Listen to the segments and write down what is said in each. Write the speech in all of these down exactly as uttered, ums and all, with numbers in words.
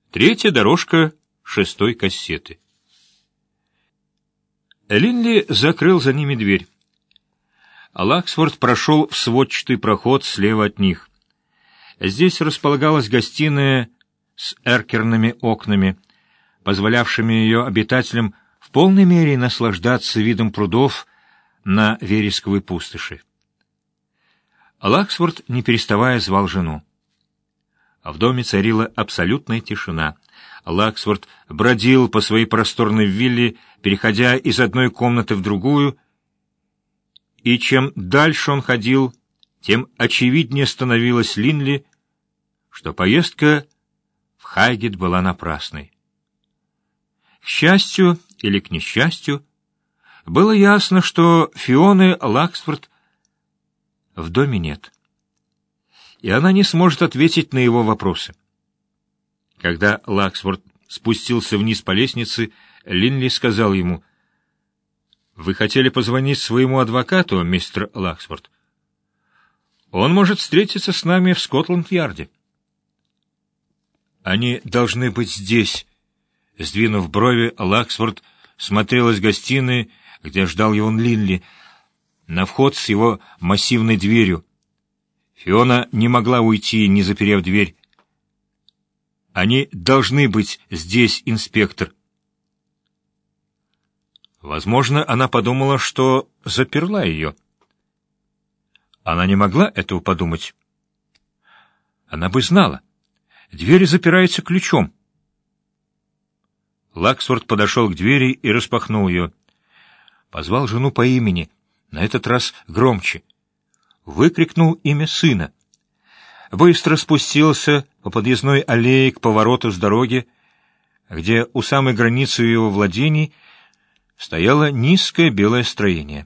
Третья дорожка шестой кассеты. Линли закрыл за ними дверь. Лаксфорд прошел в сводчатый проход слева от них. Здесь располагалась гостиная с эркерными окнами, позволявшими ее обитателям в полной мере наслаждаться видом прудов на вересковой пустоши. Лаксфорд, не переставая, звал жену. В доме царила абсолютная тишина. Лаксфорд бродил по своей просторной вилле, переходя из одной комнаты в другую, и чем дальше он ходил, тем очевиднее становилось Линли, что поездка в Хайгет была напрасной. К счастью или к несчастью, было ясно, что Фионы Лаксфорд в доме нет, и она не сможет ответить на его вопросы. Когда Лаксфорд спустился вниз по лестнице, Линли сказал ему: «Вы хотели позвонить своему адвокату, мистер Лаксфорд? Он может встретиться с нами в Скотланд-Ярде». «Они должны быть здесь». Сдвинув брови, Лаксфорд смотрел из гостиной, где ждал его Линли, на вход с его массивной дверью. Фиона не могла уйти, не заперев дверь. «Они должны быть здесь, инспектор». Возможно, она подумала, что заперла ее. Она не могла этого подумать. Она бы знала. Дверь запирается ключом. Лаксфорд подошел к двери и распахнул ее. Позвал жену по имени, на этот раз громче. Выкрикнул имя сына. Быстро спустился по подъездной аллее к повороту с дороги, где у самой границы его владений стояло низкое белое строение.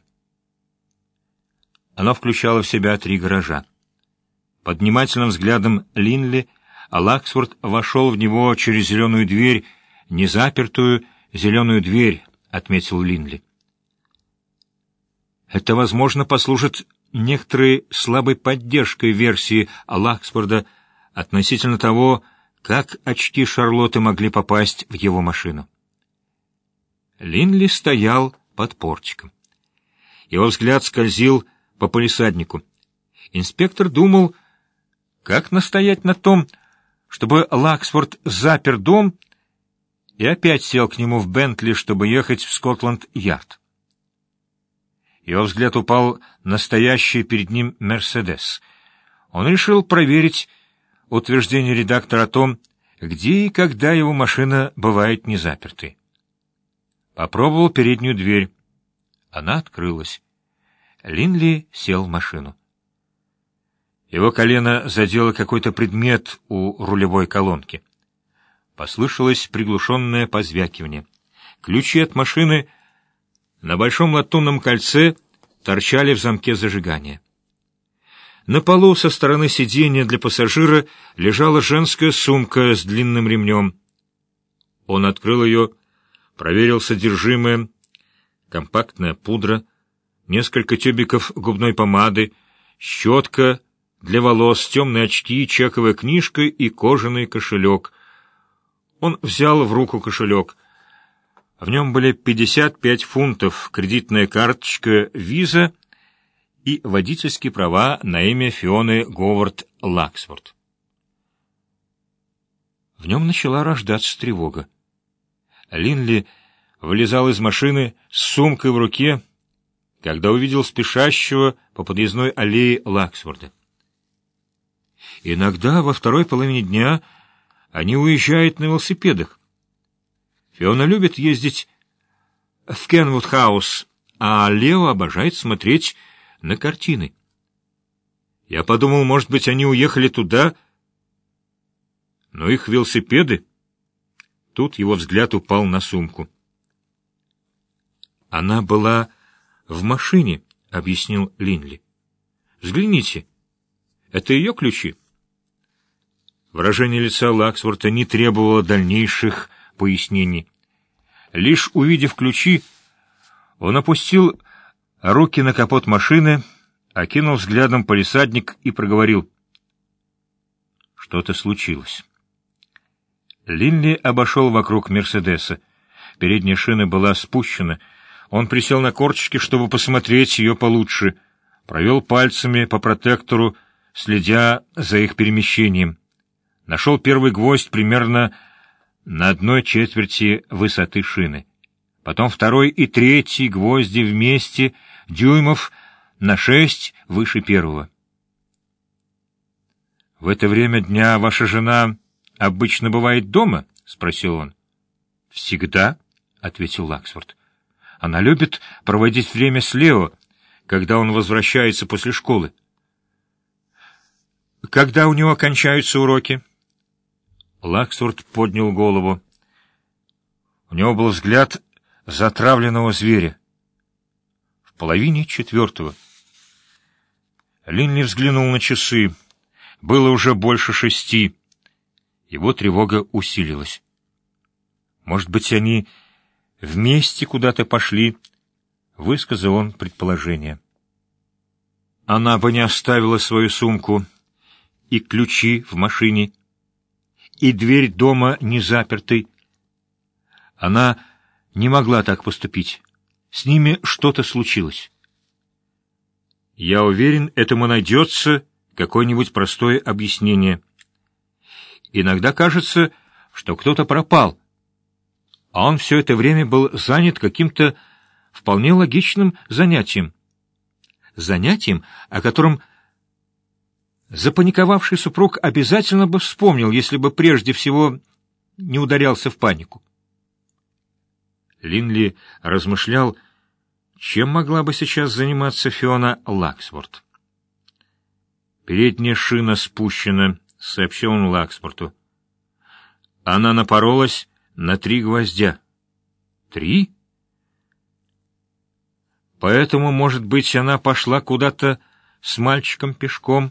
Оно включало в себя три гаража. Под внимательным взглядом Линли Лаксфорд вошел в него через зеленую дверь, незапертую зеленую дверь, отметил Линли. Это, возможно, послужит некоторой слабой поддержкой версии Лаксфорда относительно того, как очки Шарлотты могли попасть в его машину. Линли стоял под портиком. Его взгляд скользил по палисаднику. Инспектор думал, как настоять на том, чтобы Лаксфорд запер дом, и опять сел к нему в Бентли, чтобы ехать в Скотланд-Ярд. Его взгляд упал на стоящий перед ним «Мерседес». Он решил проверить утверждение редактора о том, где и когда его машина бывает незапертой. Попробовал переднюю дверь. Она открылась. Линли сел в машину. Его колено задело какой-то предмет у рулевой колонки. Послышалось приглушенное позвякивание. Ключи от машины на большом латунном кольце торчали в замке зажигания. На полу со стороны сиденья для пассажира лежала женская сумка с длинным ремнем. Он открыл ее, проверил содержимое: компактная пудра, несколько тюбиков губной помады, щетка для волос, темные очки, чековая книжка и кожаный кошелек. Он взял в руку кошелек. В нем были пятьдесят пять фунтов, кредитная карточка «Виза» и водительские права на имя Фионы Говард Лаксфорд. В нем начала рождаться тревога. Линли вылезал из машины с сумкой в руке, когда увидел спешащего по подъездной аллее Лаксфорда. Иногда во второй половине дня они уезжают на велосипедах. Фиона любит ездить в Кенвуд-хаус, а Лео обожает смотреть на картины. Я подумал, может быть, они уехали туда, но их велосипеды... Тут его взгляд упал на сумку. «Она была в машине», — объяснил Линли. «Взгляните, это ее ключи». Выражение лица Лаксфорда не требовало дальнейших пояснений. Лишь увидев ключи, он опустил руки на капот машины, окинул взглядом палисадник и проговорил: «Что-то случилось». Линли обошел вокруг «Мерседеса». Передняя шина была спущена. Он присел на корточки, чтобы посмотреть ее получше. Провел пальцами по протектору, следя за их перемещением. Нашел первый гвоздь примерно на одной четверти высоты шины. Потом второй и третий гвозди вместе, дюймов на шесть выше первого. — В это время дня ваша жена обычно бывает дома? — спросил он. — Всегда, — ответил Лаксфорд. — Она любит проводить время с Лео, когда он возвращается после школы. — Когда у него кончаются уроки? Лаксфорд поднял голову. У него был взгляд затравленного зверя. В половине четвертого. Линли взглянул на часы. Было уже больше шести. Его тревога усилилась. Может быть, они вместе куда-то пошли, высказал он предположение. Она бы не оставила свою сумку и ключи в машине, и дверь дома не запертой. Она не могла так поступить. С ними что-то случилось. Я уверен, этому найдется какое-нибудь простое объяснение. Иногда кажется, что кто-то пропал, а он все это время был занят каким-то вполне логичным занятием. Занятием, о котором запаниковавший супруг обязательно бы вспомнил, если бы прежде всего не ударялся в панику. Линли размышлял, чем могла бы сейчас заниматься Фиона Лаксворт. «Передняя шина спущена», — сообщил он Лаксворту. Она напоролась на три гвоздя. «Три?» «Поэтому, может быть, она пошла куда-то с мальчиком пешком?»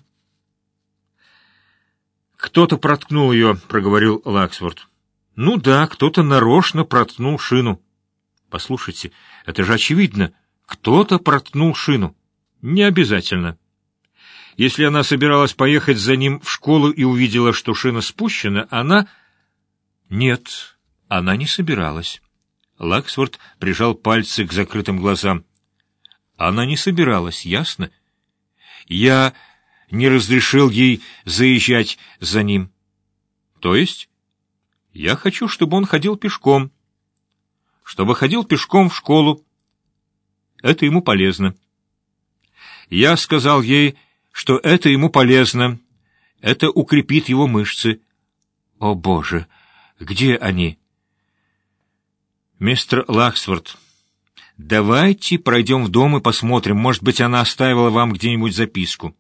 «Кто-то проткнул ее», — проговорил Лаксворт. «Ну да, кто-то нарочно проткнул шину». «Послушайте, это же очевидно. Кто-то проткнул шину. Не обязательно. Если она собиралась поехать за ним в школу и увидела, что шина спущена, она...» «Нет, она не собиралась». Лаксворт прижал пальцы к закрытым глазам. «Она не собиралась, ясно? Я не разрешил ей заезжать за ним. То есть я хочу, чтобы он ходил пешком. Чтобы ходил пешком в школу. Это ему полезно. Я сказал ей, что это ему полезно. Это укрепит его мышцы. О, Боже, где они? Мистер Лаксфорд, давайте пройдем в дом и посмотрим. Может быть, она оставила вам где-нибудь записку.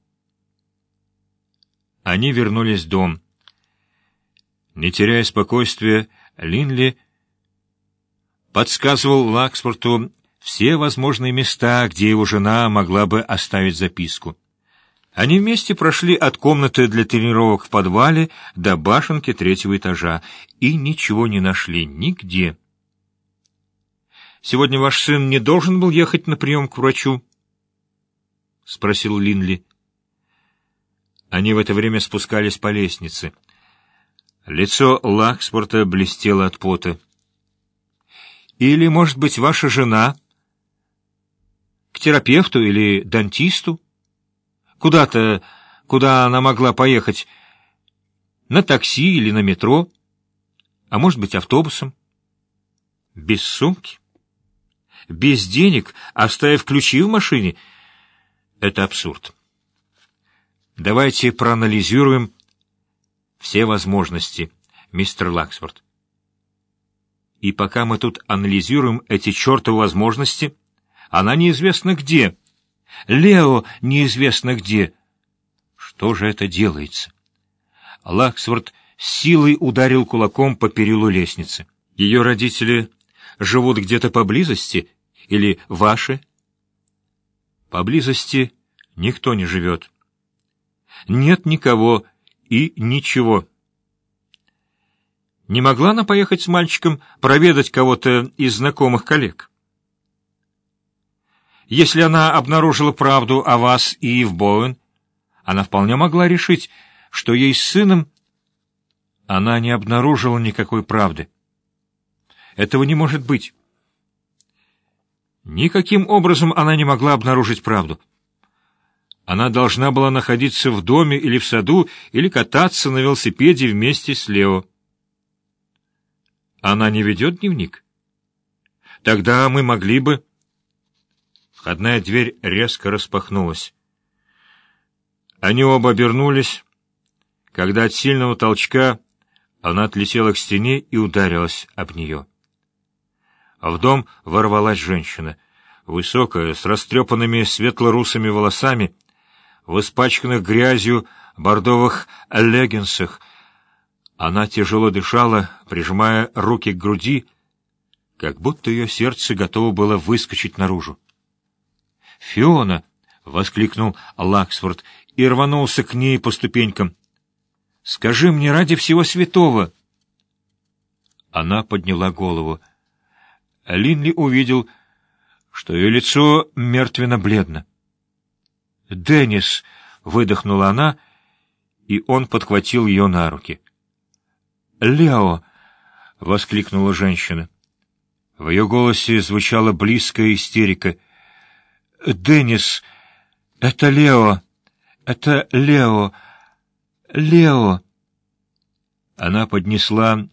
Они вернулись в дом. Не теряя спокойствия, Линли подсказывал Лаксфорту все возможные места, где его жена могла бы оставить записку. Они вместе прошли от комнаты для тренировок в подвале до башенки третьего этажа и ничего не нашли нигде. «Сегодня ваш сын не должен был ехать на прием к врачу?» — спросил Линли. Они в это время спускались по лестнице. Лицо Лаксфорта блестело от пота. «Или, может быть, ваша жена к терапевту или дантисту? Куда-то, куда она могла поехать? На такси или на метро? А может быть, автобусом? Без сумки? Без денег, оставив ключи в машине? Это абсурд. Давайте проанализируем все возможности, мистер Лаксфорд. И пока мы тут анализируем эти чертовы возможности, она неизвестно где. Лео неизвестно где. Что же это делается? Лаксфорд с силой ударил кулаком по перилу лестницы. Ее родители живут где-то поблизости или ваши? Поблизости никто не живет. Нет никого и ничего. Не могла она поехать с мальчиком проведать кого-то из знакомых коллег? Если она обнаружила правду о вас и в Боуэн, она вполне могла решить, что ей с сыном... Она не обнаружила никакой правды. Этого не может быть. Никаким образом она не могла обнаружить правду. Она должна была находиться в доме или в саду, или кататься на велосипеде вместе с Лео. Она не ведет дневник? Тогда мы могли бы... Входная дверь резко распахнулась. Они оба обернулись, когда от сильного толчка она отлетела к стене и ударилась об нее. В дом ворвалась женщина, высокая, с растрепанными светло-русыми волосами, в испачканных грязью бордовых леггинсах. Она тяжело дышала, прижимая руки к груди, как будто ее сердце готово было выскочить наружу. «Фиона!» — воскликнул Лаксфорд и рванулся к ней по ступенькам. «Скажи мне ради всего святого!» Она подняла голову. Линли увидел, что ее лицо мертвенно-бледно. «Деннис!» — выдохнула она, и он подхватил ее на руки. «Лео!» — воскликнула женщина. В ее голосе звучала близкая истерика. «Деннис! Это Лео! Это Лео! Лео!» Она поднесла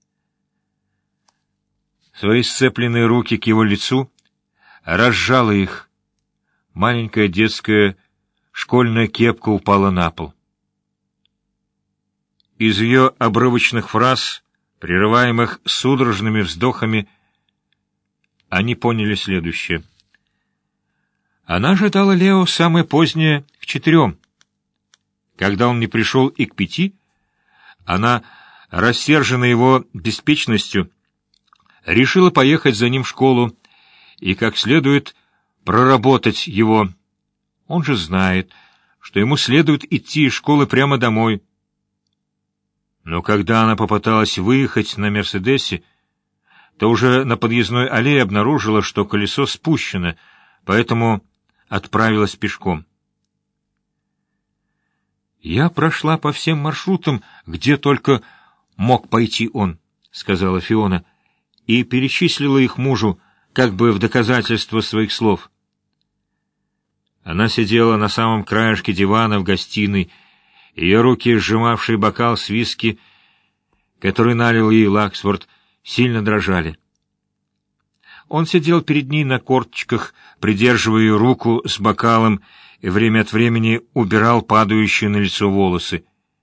свои сцепленные руки к его лицу, разжала их. Маленькая детская школьная кепка упала на пол. Из ее обрывочных фраз, прерываемых судорожными вздохами, они поняли следующее. Она ожидала Лео самое позднее к четырем. Когда он не пришел и к пяти, она, рассерженная его беспечностью, решила поехать за ним в школу и как следует проработать его. Он же знает, что ему следует идти из школы прямо домой. Но когда она попыталась выехать на «Мерседесе», то уже на подъездной аллее обнаружила, что колесо спущено, поэтому отправилась пешком. «Я прошла по всем маршрутам, где только мог пойти он», — сказала Фиона, и перечислила их мужу, как бы в доказательство своих слов. Она сидела на самом краешке дивана в гостиной, ее руки, сжимавшие бокал с виски, который налил ей Лаксфорд, сильно дрожали. Он сидел перед ней на корточках, придерживая ее руку с бокалом, и время от времени убирал падающие на лицо волосы.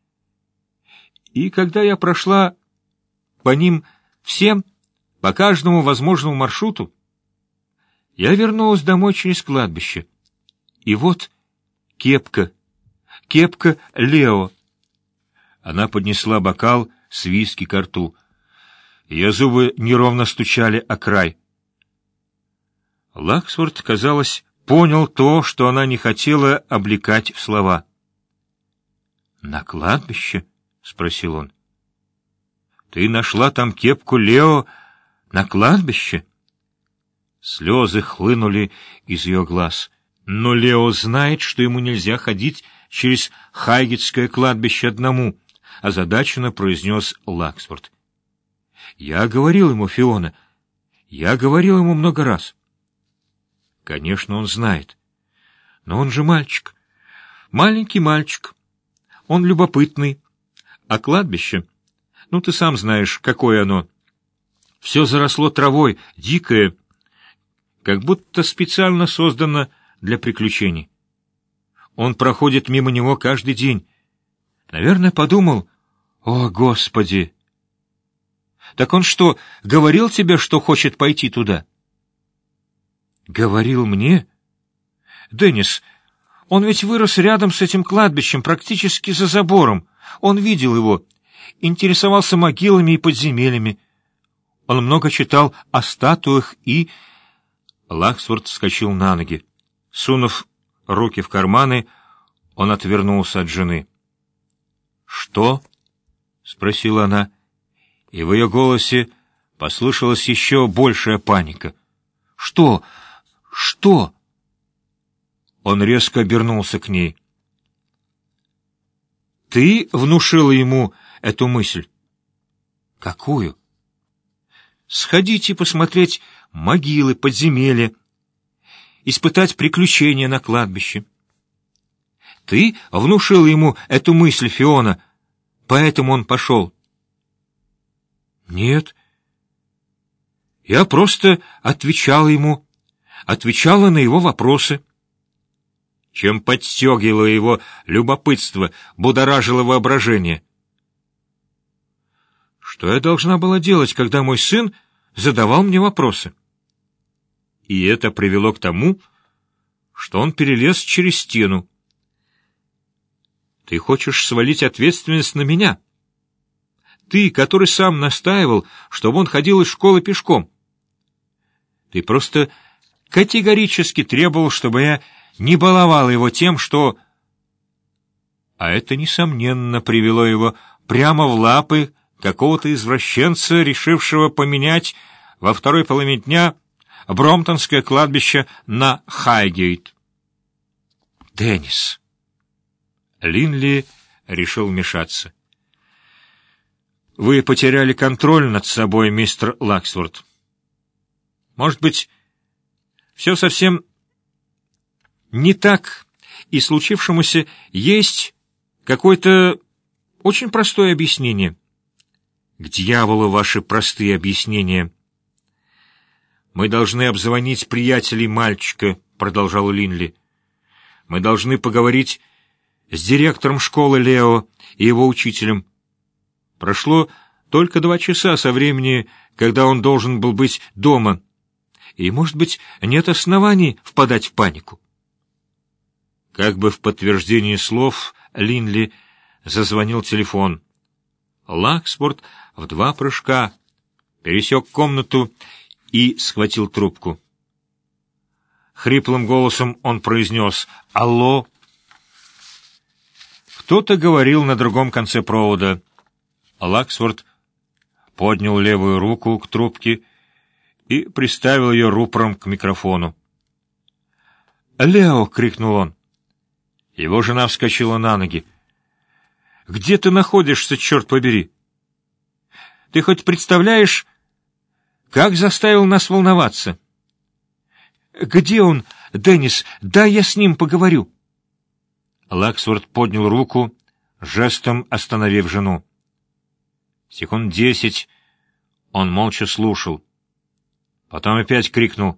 И когда я прошла по ним всем, по каждому возможному маршруту, я вернулась домой через кладбище. И вот кепка, кепка Лео. Она поднесла бокал с виски ко рту. Ее зубы неровно стучали о край. Лаксфорд, казалось, понял то, что она не хотела облекать в слова. «На кладбище?» — спросил он. «Ты нашла там кепку Лео на кладбище?» Слезы хлынули из ее глаз. «Но Лео знает, что ему нельзя ходить через Хайгетское кладбище одному», — озадаченно произнес Лаксфорд. «Я говорил ему, Фиона, я говорил ему много раз». «Конечно, он знает. Но он же мальчик. Маленький мальчик. Он любопытный. А кладбище? Ну, ты сам знаешь, какое оно. Все заросло травой, дикое, как будто специально создано для приключений. Он проходит мимо него каждый день. Наверное, подумал: «О, Господи!» «Так он что, говорил тебе, что хочет пойти туда?» «Говорил мне?» «Деннис, он ведь вырос рядом с этим кладбищем, практически за забором. Он видел его, интересовался могилами и подземельями. Он много читал о статуях и...» Лаксфорд вскочил на ноги. Сунув руки в карманы, он отвернулся от жены. «Что?» — спросила она, и в ее голосе послышалась еще большая паника. «Что? Что?» Он резко обернулся к ней. «Ты внушила ему эту мысль?» Какую? Сходите посмотреть могилы, подземелья, испытать приключения на кладбище. Ты внушила ему эту мысль, Фиона, поэтому он пошел. Нет. Я просто отвечала ему, отвечала на его вопросы. Чем подстегивало его любопытство, будоражило воображение. Что я должна была делать, когда мой сын задавал мне вопросы? И это привело к тому, что он перелез через стену. Ты хочешь свалить ответственность на меня? Ты, который сам настаивал, чтобы он ходил из школы пешком. Ты просто категорически требовал, чтобы я не баловал его тем, что... А это, несомненно, привело его прямо в лапы какого-то извращенца, решившего поменять во второй половине дня Бромптонское кладбище на Хайгейт. Деннис. Линли решил вмешаться. Вы потеряли контроль над собой, мистер Лаксворт. Может быть, все совсем не так, и случившемуся есть какое-то очень простое объяснение. К дьяволу ваши простые объяснения. Мы должны обзвонить приятелей мальчика, продолжал Линли. Мы должны поговорить с директором школы Лео и его учителем. Прошло только два часа со времени, когда он должен был быть дома, и, может быть, нет оснований впадать в панику. Как бы в подтверждение слов Линли зазвонил телефон. Лаксфорд в два прыжка пересек комнату и схватил трубку. Хриплым голосом он произнес «Алло». Кто-то говорил на другом конце провода. Лаксфорд поднял левую руку к трубке и приставил ее рупором к микрофону. «Лео!» — крикнул он. Его жена вскочила на ноги. «Где ты находишься, черт побери? Ты хоть представляешь, как заставил нас волноваться?» «Где он, Деннис? Дай я с ним поговорю». Лаксфорд поднял руку, жестом остановив жену. Секунд десять он молча слушал. Потом опять крикнул.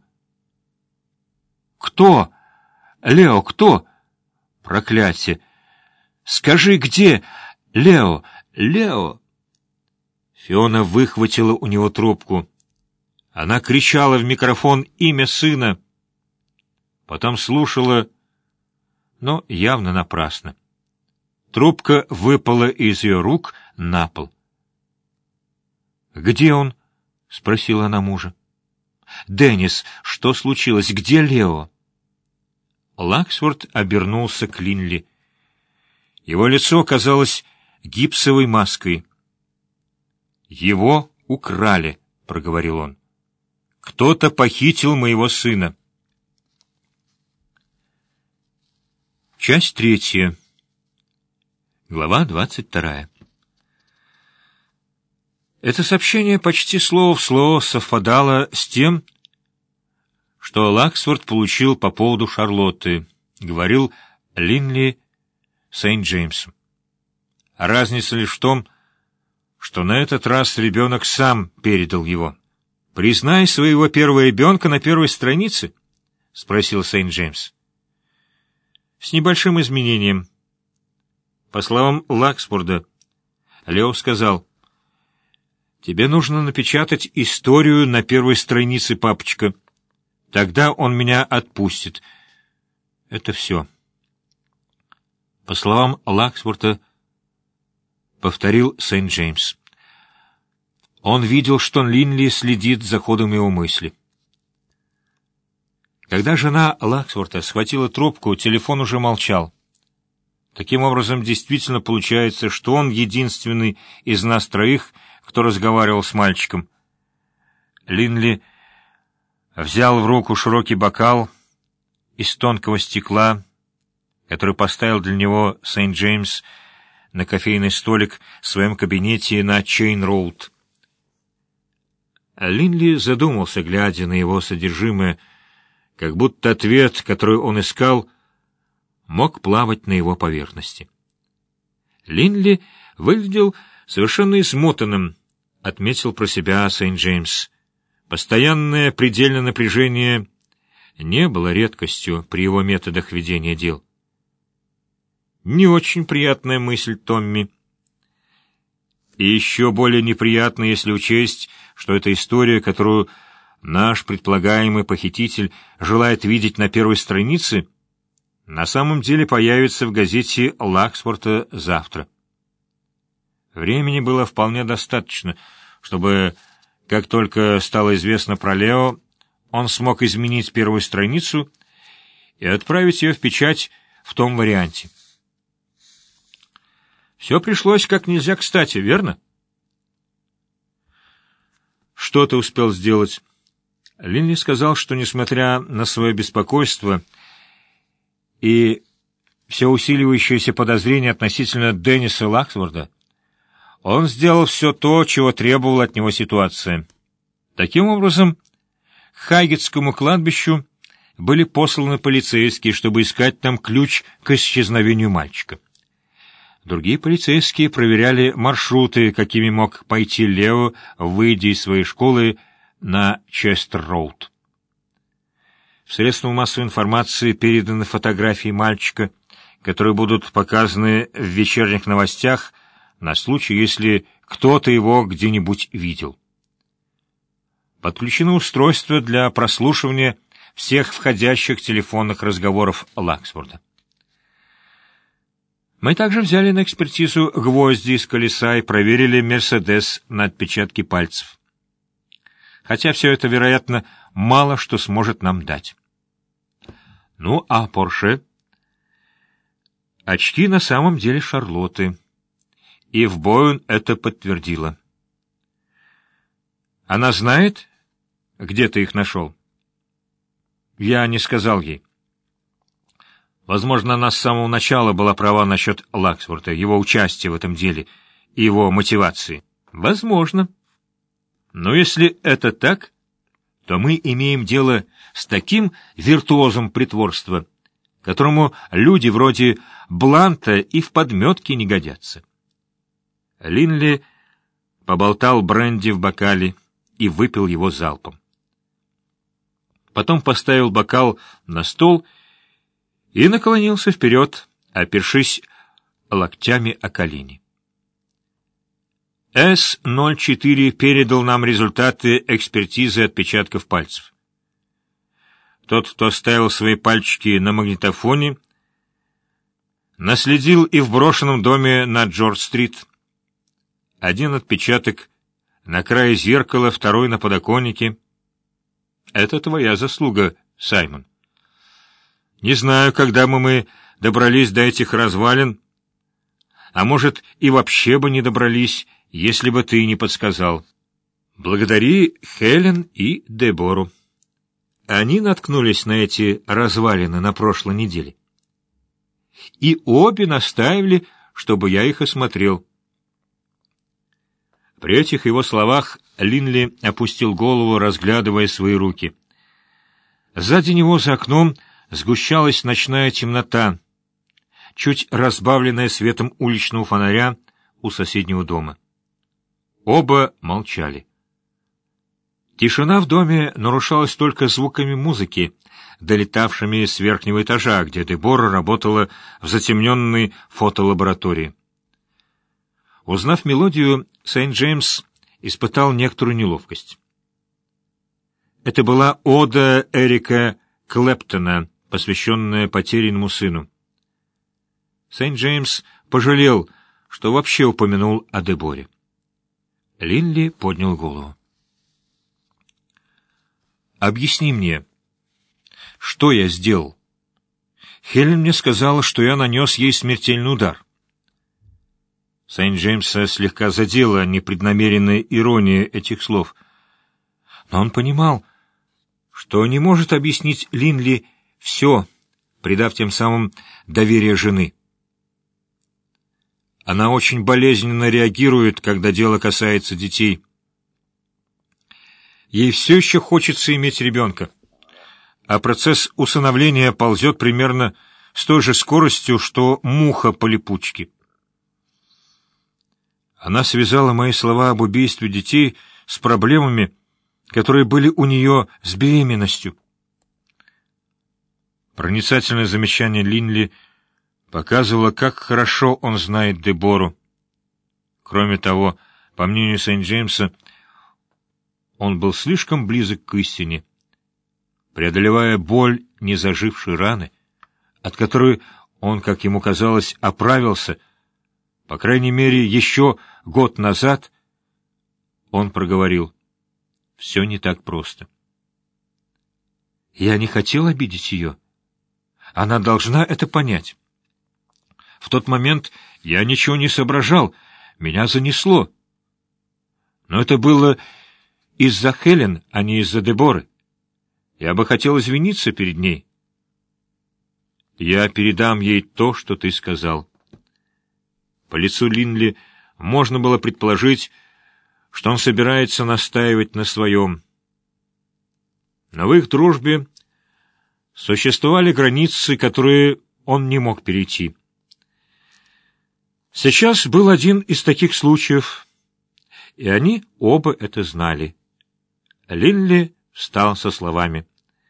«Кто? Лео, кто? Проклятие! Скажи, где? Лео! Лео!» Фиона выхватила у него трубку. Она кричала в микрофон имя сына. Потом слушала, но явно напрасно. Трубка выпала из ее рук на пол. «Где он?» — спросила она мужа. «Деннис, что случилось? Где Лео?» Лаксфорд обернулся к Линли. Его лицо казалось гипсовой маской. «Его украли», — проговорил он. «Кто-то похитил моего сына». Часть третья. Глава двадцать вторая. Это сообщение почти слово в слово совпадало с тем, что Лаксфорд получил по поводу Шарлотты, говорил Линли Сент-Джеймсу. Разница лишь в том, что на этот раз ребенок сам передал его. «Признай своего первого ребенка на первой странице?» — спросил Сент-Джеймс. «С небольшим изменением». По словам Лаксфорда, Лео сказал: «Тебе нужно напечатать историю на первой странице, папочка. Тогда он меня отпустит». Это все. По словам Лаксфорда, повторил Сент-Джеймс. Он видел, что Линли следит за ходом его мысли. Когда жена Лаксфорда схватила трубку, телефон уже молчал. Таким образом, действительно получается, что он единственный из нас троих, кто разговаривал с мальчиком. Линли взял в руку широкий бокал из тонкого стекла, который поставил для него Сент-Джеймс на кофейный столик в своем кабинете на Чейн-Роуд. Линли задумался, глядя на его содержимое, как будто ответ, который он искал, мог плавать на его поверхности. Линли выглядел совершенно измотанным, отметил про себя Сент-Джеймс. Постоянное предельное напряжение не было редкостью при его методах ведения дел. Не очень приятная мысль, Томми. И еще более неприятно, если учесть, что эта история, которую наш предполагаемый похититель желает видеть на первой странице, на самом деле появится в газете Лакспорта завтра. Времени было вполне достаточно, чтобы, как только стало известно про Лео, он смог изменить первую страницу и отправить ее в печать в том варианте. Все пришлось как нельзя кстати, верно? Что ты успел сделать? Линли сказал, что, несмотря на свое беспокойство и все усиливающееся подозрение относительно Денниса Лаксворда, он сделал все то, чего требовала от него ситуация. Таким образом, к Хайгетскому кладбищу были посланы полицейские, чтобы искать там ключ к исчезновению мальчика. Другие полицейские проверяли маршруты, какими мог пойти Лео, выйдя из своей школы на Честер-роуд. В средствах массовой информации переданы фотографии мальчика, которые будут показаны в вечерних новостях на случай, если кто-то его где-нибудь видел. Подключено устройство для прослушивания всех входящих телефонных разговоров Лаксфорда. Мы также взяли на экспертизу гвозди из колеса и проверили «Мерседес» на отпечатки пальцев. Хотя все это, вероятно, мало что сможет нам дать. Ну, а Порше? Очки на самом деле Шарлотты. И в Бойн это подтвердила. Она знает, где ты их нашел? Я не сказал ей. Возможно, она с самого начала была права насчет Лаксворта, его участия в этом деле и его мотивации. Возможно. Но если это так, то мы имеем дело с таким виртуозом притворства, которому люди вроде Бланта и в подметке не годятся. Линли поболтал бренди в бокале и выпил его залпом. Потом поставил бокал на стол и наклонился вперед, опершись локтями о колени. Эс ноль четыре передал нам результаты экспертизы отпечатков пальцев. Тот, кто оставил свои пальчики на магнитофоне, наследил и в брошенном доме на Джордж-стрит. Один отпечаток на крае зеркала, второй на подоконнике. Это твоя заслуга, Саймон. Не знаю, когда бы мы добрались до этих развалин, а может, и вообще бы не добрались, если бы ты не подсказал. Благодари Хелен и Дебору. Они наткнулись на эти развалины на прошлой неделе. И обе настаивали, чтобы я их осмотрел. При этих его словах Линли опустил голову, разглядывая свои руки. Сзади него за окном сгущалась ночная темнота, чуть разбавленная светом уличного фонаря у соседнего дома. Оба молчали. Тишина в доме нарушалась только звуками музыки, долетавшими с верхнего этажа, где Дебора работала в затемненной фотолаборатории. Узнав мелодию, Сент-Джеймс испытал некоторую неловкость. Это была ода Эрика Клэптона, посвященная потерянному сыну. Сент-Джеймс пожалел, что вообще упомянул о Деборе. Линли поднял голову. «Объясни мне, что я сделал? Хелен мне сказала, что я нанес ей смертельный удар». Сент-Джеймса слегка задела непреднамеренная ирония этих слов. Но он понимал, что не может объяснить Линли все, придав тем самым доверие жены. Она очень болезненно реагирует, когда дело касается детей. Ей все еще хочется иметь ребенка, а процесс усыновления ползет примерно с той же скоростью, что муха по липучке. Она связала мои слова об убийстве детей с проблемами, которые были у нее с беременностью. Проницательное замечание Линли показывало, как хорошо он знает Дебору. Кроме того, по мнению Сент-Джеймса, он был слишком близок к истине, преодолевая боль незажившей раны, от которой он, как ему казалось, оправился. По крайней мере, еще год назад он проговорил: «Все не так просто». Я не хотел обидеть ее. Она должна это понять. В тот момент я ничего не соображал, меня занесло. Но это было из-за Хелен, а не из-за Деборы. Я бы хотел извиниться перед ней. Я передам ей то, что ты сказал. По лицу Линли можно было предположить, что он собирается настаивать на своем. Но в их дружбе существовали границы, которые он не мог перейти. Сейчас был один из таких случаев, и они оба это знали. Линли встал со словами: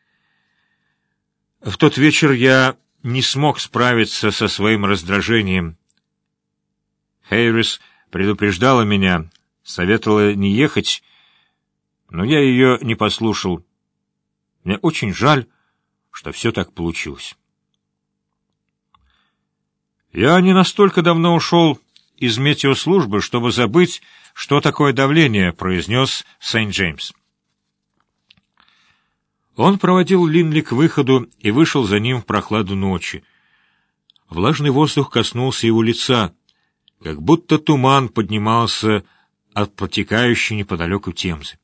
«В тот вечер я не смог справиться со своим раздражением. Хейрис предупреждала меня, советовала не ехать, но я ее не послушал. Мне очень жаль, что все так получилось». «Я не настолько давно ушел из метеослужбы, чтобы забыть, что такое давление», — произнес Сент-Джеймс. Он проводил Линли к выходу и вышел за ним в прохладу ночи. Влажный воздух коснулся его лица, как будто туман поднимался от протекающей неподалеку Темзы.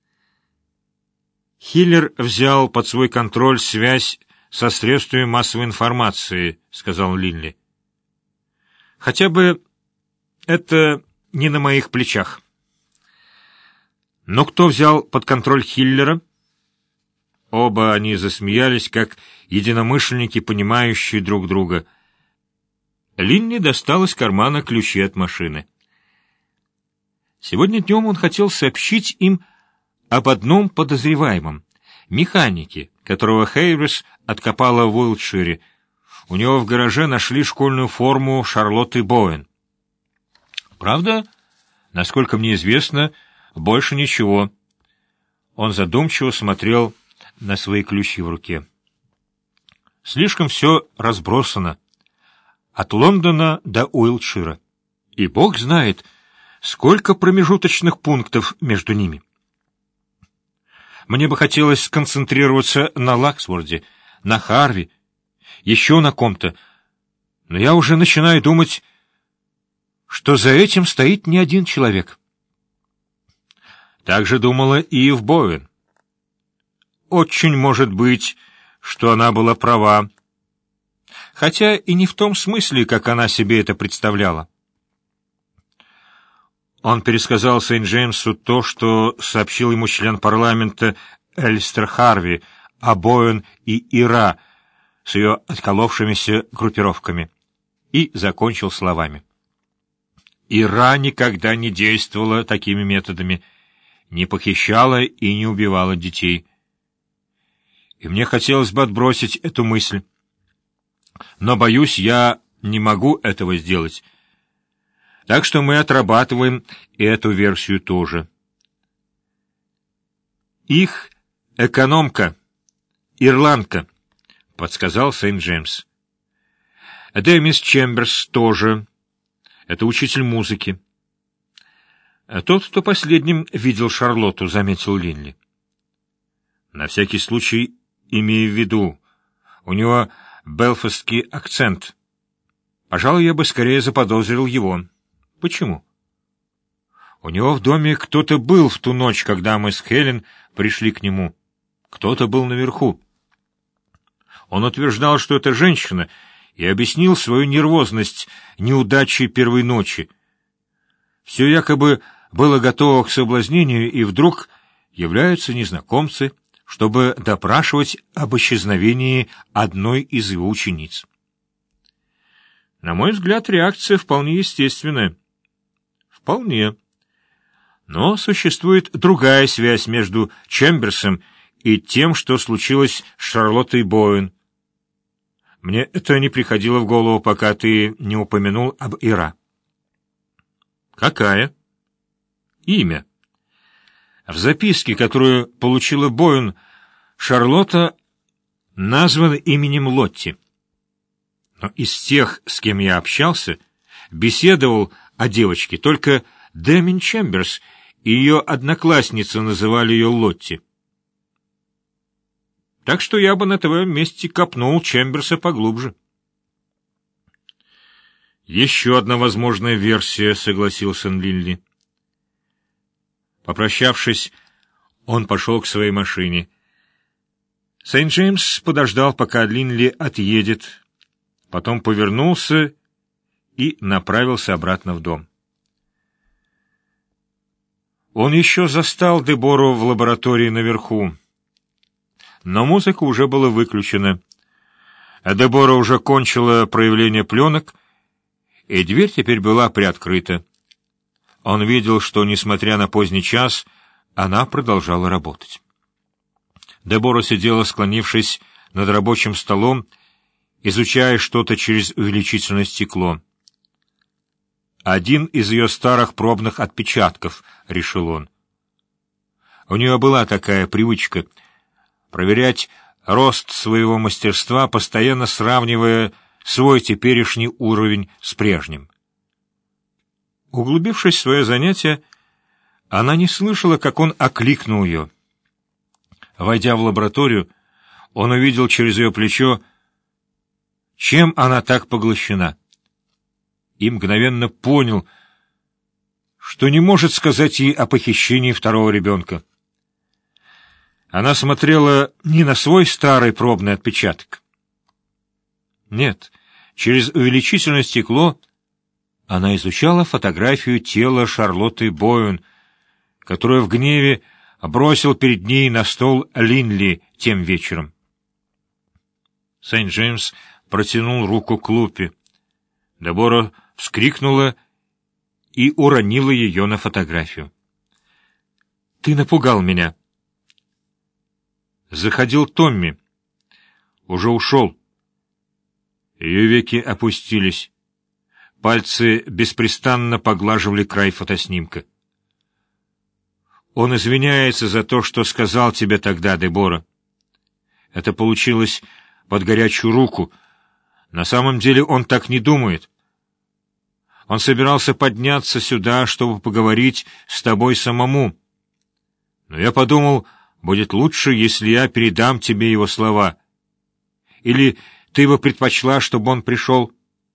«Хиллер взял под свой контроль связь со средствами массовой информации», — сказал Линли. «Хотя бы это не на моих плечах». «Но кто взял под контроль Хиллера?» Оба они засмеялись, как единомышленники, понимающие друг друга. Линли достал из кармана ключи от машины. Сегодня днем он хотел сообщить им об одном подозреваемом — механике, которого Хейрис откопала в Уилтшире. У него в гараже нашли школьную форму Шарлотты Боуэн. Правда, насколько мне известно, больше ничего. Он задумчиво смотрел на свои ключи в руке. Слишком все разбросано. От Лондона до Уилтшира. И бог знает, сколько промежуточных пунктов между ними. Мне бы хотелось сконцентрироваться на Лаксворде, на Харви, еще на ком-то, но я уже начинаю думать, что за этим стоит не один человек. Так же думала и в Боуэн. Очень может быть, что она была права, хотя и не в том смысле, как она себе это представляла. Он пересказал Сент-Джеймсу то, что сообщил ему член парламента Эльстер Харви о Боуэн и Ира с ее отколовшимися группировками, и закончил словами: «Ира никогда не действовала такими методами, не похищала и не убивала детей. И мне хотелось бы отбросить эту мысль. Но, боюсь, я не могу этого сделать. Так что мы отрабатываем и эту версию тоже». «Их экономка, ирландка», — подсказал Сент-Джеймс. «Демис Чемберс тоже. Это учитель музыки». «Тот, кто последним видел Шарлотту», — заметил Линли. «На всякий случай имею в виду, у него белфастский акцент. Пожалуй, я бы скорее заподозрил его». «Почему?» «У него в доме кто-то был в ту ночь, когда мы с Хелен пришли к нему. Кто-то был наверху. Он утверждал, что это женщина, и объяснил свою нервозность неудачей первой ночи. Все якобы было готово к соблазнению, и вдруг являются незнакомцы, чтобы допрашивать об исчезновении одной из его учениц. На мой взгляд, реакция вполне естественная. Вполне. Но существует другая связь между Чемберсом и тем, что случилось с Шарлоттой Боуэн. Мне это не приходило в голову, пока ты не упомянул об Ира. Какая? Имя. В записке, которую получила Боуэн, Шарлотта названа именем Лотти. Но из тех, с кем я общался, беседовал о девочке, только Дэмин Чемберс и ее одноклассница называли ее Лотти. Так что я бы на твоем месте копнул Чемберса поглубже. Еще одна возможная версия, согласился Линли. Попрощавшись, он пошел к своей машине. Сент-Джеймс подождал, пока Линли отъедет, потом повернулся и направился обратно в дом. Он еще застал Дебору в лаборатории наверху, но музыка уже была выключена, а Дебора уже кончила проявление пленок, и дверь теперь была приоткрыта. Он видел, что, несмотря на поздний час, она продолжала работать. Дебора сидела, склонившись над рабочим столом, изучая что-то через увеличительное стекло. «Один из ее старых пробных отпечатков», — решил он. У нее была такая привычка — проверять рост своего мастерства, постоянно сравнивая свой теперешний уровень с прежним. Углубившись в свое занятие, она не слышала, как он окликнул ее. Войдя в лабораторию, он увидел через ее плечо, чем она так поглощена, и мгновенно понял, что не может сказать ей о похищении второго ребенка. Она смотрела не на свой старый пробный отпечаток. Нет, через увеличительное стекло она изучала фотографию тела Шарлотты Боуэн, которую в гневе бросил перед ней на стол Линли тем вечером. Сент-Джеймс протянул руку к лупе. Дебора вскрикнула и уронила ее на фотографию. «Ты напугал меня». Заходил Томми. Уже ушел. Ее веки опустились. Пальцы беспрестанно поглаживали край фотоснимка. «Он извиняется за то, что сказал тебе тогда, Дебора. Это получилось под горячую руку. На самом деле он так не думает. Он собирался подняться сюда, чтобы поговорить с тобой самому. Но я подумал, будет лучше, если я передам тебе его слова. Или ты бы предпочла, чтобы он пришел?»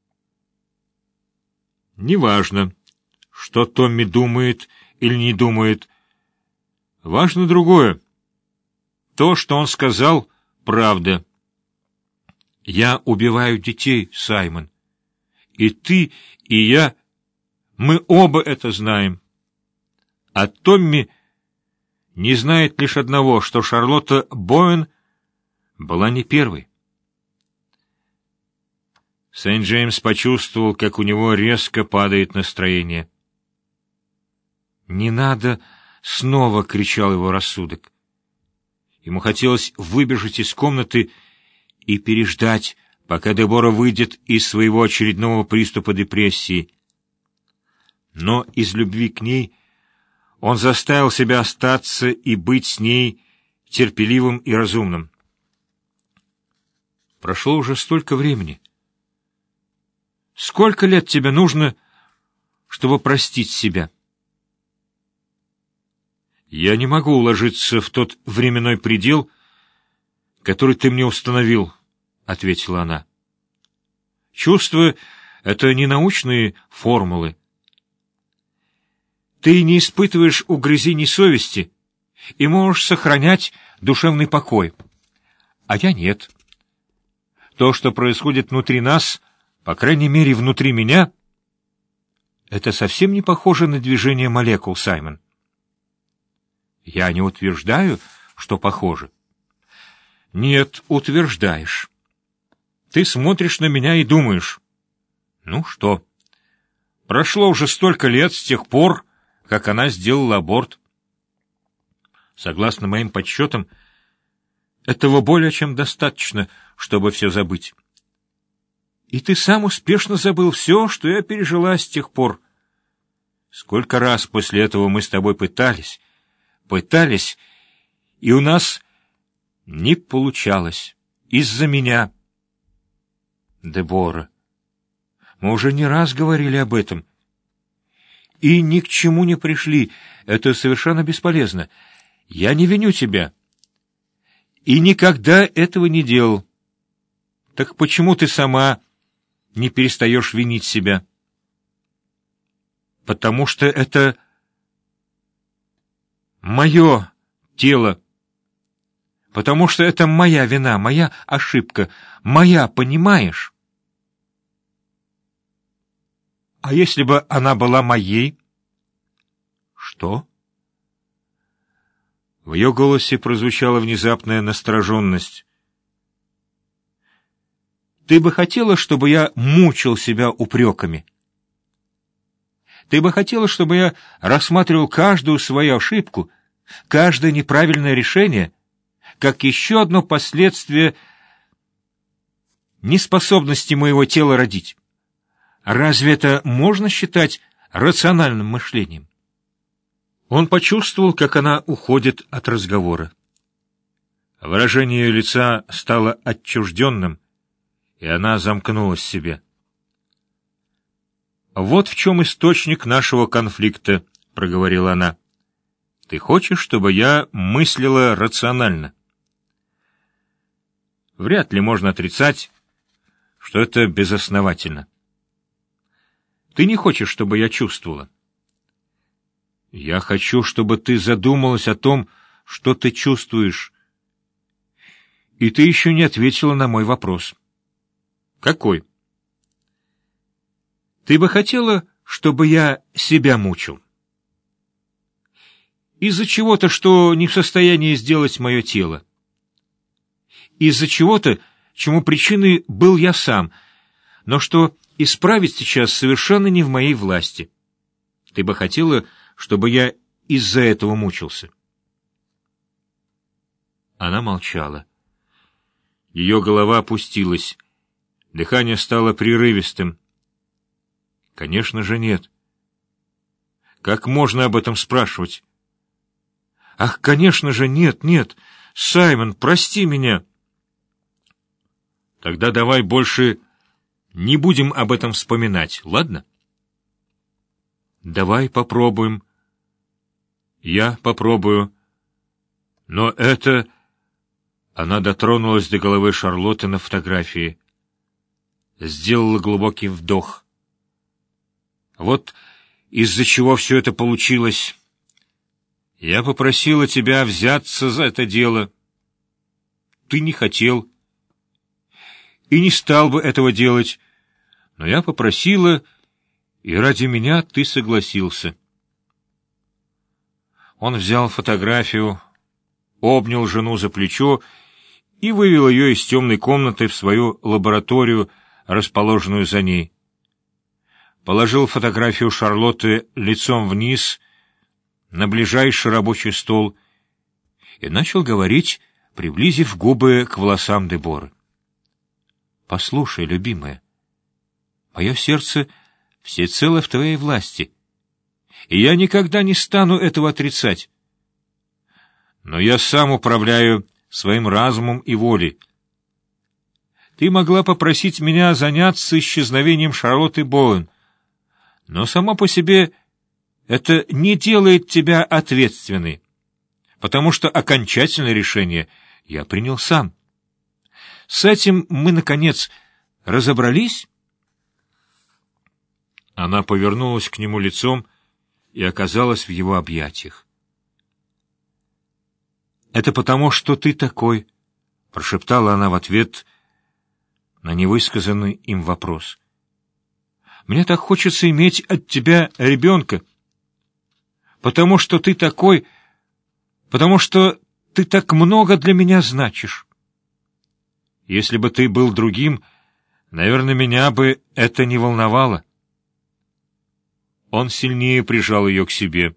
«Неважно, что Томми думает или не думает. Важно другое. То, что он сказал, правда. Я убиваю детей, Саймон. И ты, и я, мы оба это знаем. А Томми не знает лишь одного, что Шарлотта Боуэн была не первой». Сент-Джеймс почувствовал, как у него резко падает настроение. «Не надо!» — снова кричал его рассудок. Ему хотелось выбежать из комнаты и переждать, пока Дебора выйдет из своего очередного приступа депрессии. Но из любви к ней он заставил себя остаться и быть с ней терпеливым и разумным. Прошло уже столько времени. Сколько лет тебе нужно, чтобы простить себя? Я не могу уложиться в тот временной предел, который ты мне установил, — ответила она. Чувства — это не научные формулы. Ты не испытываешь угрызений совести и можешь сохранять душевный покой. А я нет. То, что происходит внутри нас, по крайней мере, внутри меня, это совсем не похоже на движение молекул, Саймон. Я не утверждаю, что похоже. Нет, утверждаешь. Ты смотришь на меня и думаешь: ну что, прошло уже столько лет с тех пор, как она сделала аборт. Согласно моим подсчетам, этого более чем достаточно, чтобы все забыть. И ты сам успешно забыл все, что я пережила с тех пор. Сколько раз после этого мы с тобой пытались, пытались, и у нас не получалось. Из-за меня. Дебора, мы уже не раз говорили об этом. И ни к чему не пришли. Это совершенно бесполезно. Я не виню тебя. И никогда этого не делал. Так почему ты сама не перестаешь винить себя? Потому что это мое тело. Потому что это моя вина, моя ошибка, моя, понимаешь? А если бы она была моей? Что? В ее голосе прозвучала внезапная настороженность. Ты бы хотела, чтобы я мучил себя упреками? Ты бы хотела, чтобы я рассматривал каждую свою ошибку, каждое неправильное решение, как еще одно последствие неспособности моего тела родить? Разве это можно считать рациональным мышлением? Он почувствовал, как она уходит от разговора. Выражение ее лица стало отчужденным, и она замкнулась в себе. «Вот в чем источник нашего конфликта», — проговорила она. «Ты хочешь, чтобы я мыслила рационально?» Вряд ли можно отрицать, что это безосновательно. Ты не хочешь, чтобы я чувствовала? Я хочу, чтобы ты задумалась о том, что ты чувствуешь. И ты еще не ответила на мой вопрос. Какой? Ты бы хотела, чтобы я себя мучил? Из-за чего-то, что не в состоянии сделать мое тело. Из-за чего-то, чему причиной был я сам, но что исправить сейчас совершенно не в моей власти. Ты бы хотела, чтобы я из-за этого мучился?» Она молчала. Ее голова опустилась. Дыхание стало прерывистым. «Конечно же нет. Как можно об этом спрашивать?» «Ах, конечно же нет, нет! Саймон, прости меня!» «Тогда давай больше не будем об этом вспоминать, ладно?» «Давай попробуем». «Я попробую». «Но это...» Она дотронулась до головы Шарлотты на фотографии. Сделала глубокий вдох. «Вот из-за чего все это получилось. Я попросила тебя взяться за это дело. Ты не хотел и не стал бы этого делать, но я попросила, и ради меня ты согласился». Он взял фотографию, обнял жену за плечо и вывел ее из темной комнаты в свою лабораторию, расположенную за ней. Положил фотографию Шарлотты лицом вниз на ближайший рабочий стол и начал говорить, приблизив губы к волосам Деборы. «Послушай, любимая, мое сердце всецело в твоей власти, и я никогда не стану этого отрицать. Но я сам управляю своим разумом и волей. Ты могла попросить меня заняться исчезновением Шарлотты Боуэн, но само по себе это не делает тебя ответственной, потому что окончательное решение я принял сам. С этим мы, наконец, разобрались?» Она повернулась к нему лицом и оказалась в его объятиях. «Это потому, что ты такой», — прошептала она в ответ на невысказанный им вопрос. «Мне так хочется иметь от тебя ребенка, потому что ты такой, потому что ты так много для меня значишь. Если бы ты был другим, наверное, меня бы это не волновало». Он сильнее прижал ее к себе.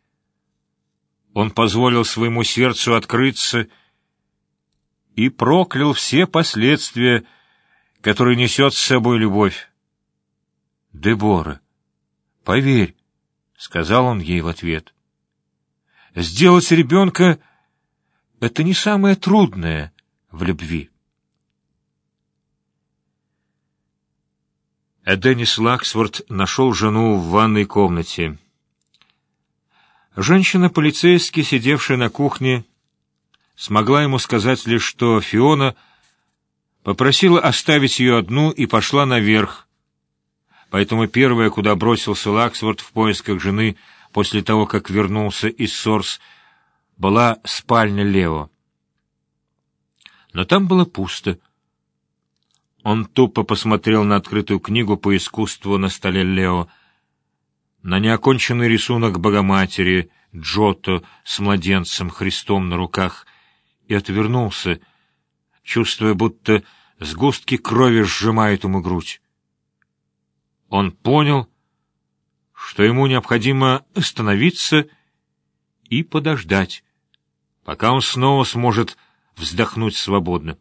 Он позволил своему сердцу открыться и проклял все последствия, которые несет с собой любовь. «Дебора, поверь», — сказал он ей в ответ, — «сделать ребенка — это не самое трудное в любви». А Деннис Лаксворт нашел жену в ванной комнате. Женщина-полицейский, сидевшая на кухне, смогла ему сказать лишь, что Фиона попросила оставить ее одну и пошла наверх. Поэтому первое, куда бросился Лаксворт в поисках жены после того, как вернулся из Сорс, была спальня Лео. Но там было пусто. Он тупо посмотрел на открытую книгу по искусству на столе Лео, на неоконченный рисунок Богоматери Джотто с младенцем Христом на руках, и отвернулся, чувствуя, будто сгустки крови сжимают ему грудь. Он понял, что ему необходимо остановиться и подождать, пока он снова сможет вздохнуть свободно.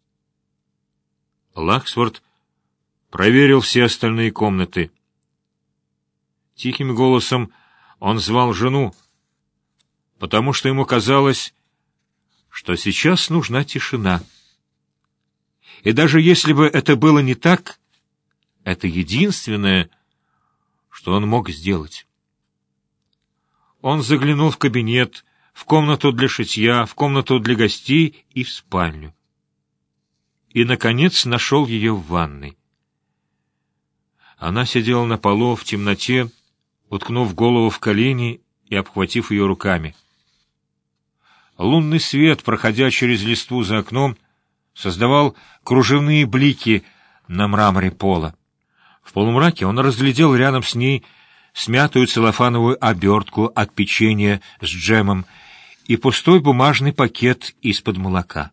Лаксворт проверил все остальные комнаты. Тихим голосом он звал жену, потому что ему казалось, что сейчас нужна тишина. И даже если бы это было не так, это единственное, что он мог сделать. Он заглянул в кабинет, в комнату для шитья, в комнату для гостей и в спальню. И, наконец, нашел ее в ванной. Она сидела на полу в темноте, уткнув голову в колени и обхватив ее руками. Лунный свет, проходя через листву за окном, создавал кружевные блики на мраморе пола. В полумраке он разглядел рядом с ней смятую целлофановую обертку от печенья с джемом и пустой бумажный пакет из-под молока.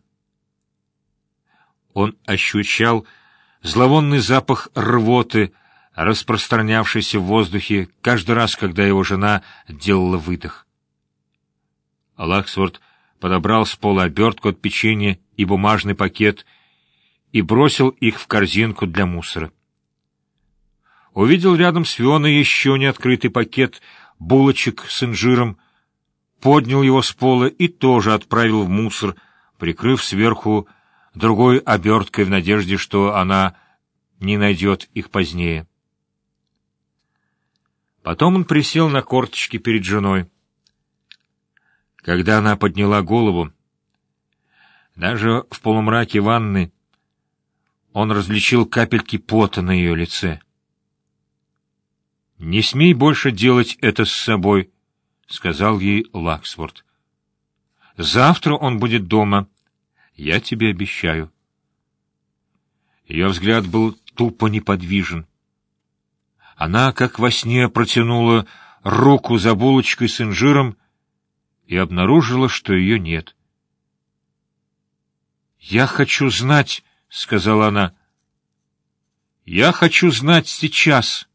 Он ощущал зловонный запах рвоты, распространявшийся в воздухе каждый раз, когда его жена делала выдох. Лаксворт подобрал с пола обертку от печенья и бумажный пакет и бросил их в корзинку для мусора. Увидел рядом с Фионой еще не открытый пакет булочек с инжиром, поднял его с пола и тоже отправил в мусор, прикрыв сверху другой оберткой в надежде, что она не найдет их позднее. Потом он присел на корточки перед женой. Когда она подняла голову, даже в полумраке ванны он различил капельки пота на ее лице. «Не смей больше делать это с собой», — сказал ей Лаксворт. «Завтра он будет дома. Я тебе обещаю». Ее взгляд был тупо неподвижен. Она, как во сне, протянула руку за булочкой с инжиром и обнаружила, что ее нет. «Я хочу знать», — сказала она. «Я хочу знать сейчас».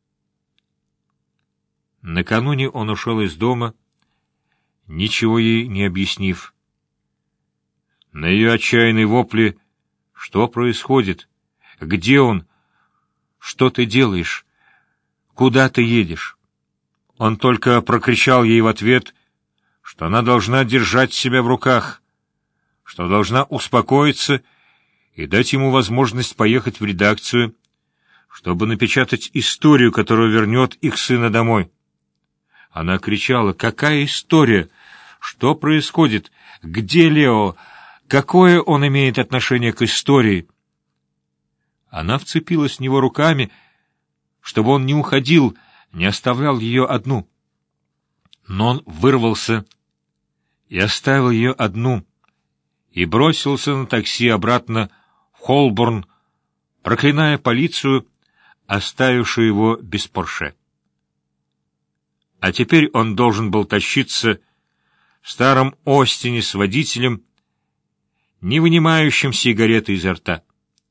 Накануне он ушел из дома, ничего ей не объяснив. На ее отчаянные вопли: «Что происходит? Где он? Что ты делаешь? Куда ты едешь?» Он только прокричал ей в ответ, что она должна держать себя в руках, что должна успокоиться и дать ему возможность поехать в редакцию, чтобы напечатать историю, которая вернет их сына домой. Она кричала: «Какая история? Что происходит? Где Лео? Какое он имеет отношение к истории?» Она вцепилась в него руками, чтобы он не уходил, не оставлял ее одну. Но он вырвался и оставил ее одну, и бросился на такси обратно в Холборн, проклиная полицию, оставившую его без Порше. А теперь он должен был тащиться в старом Остине с водителем, не вынимающим сигареты изо рта.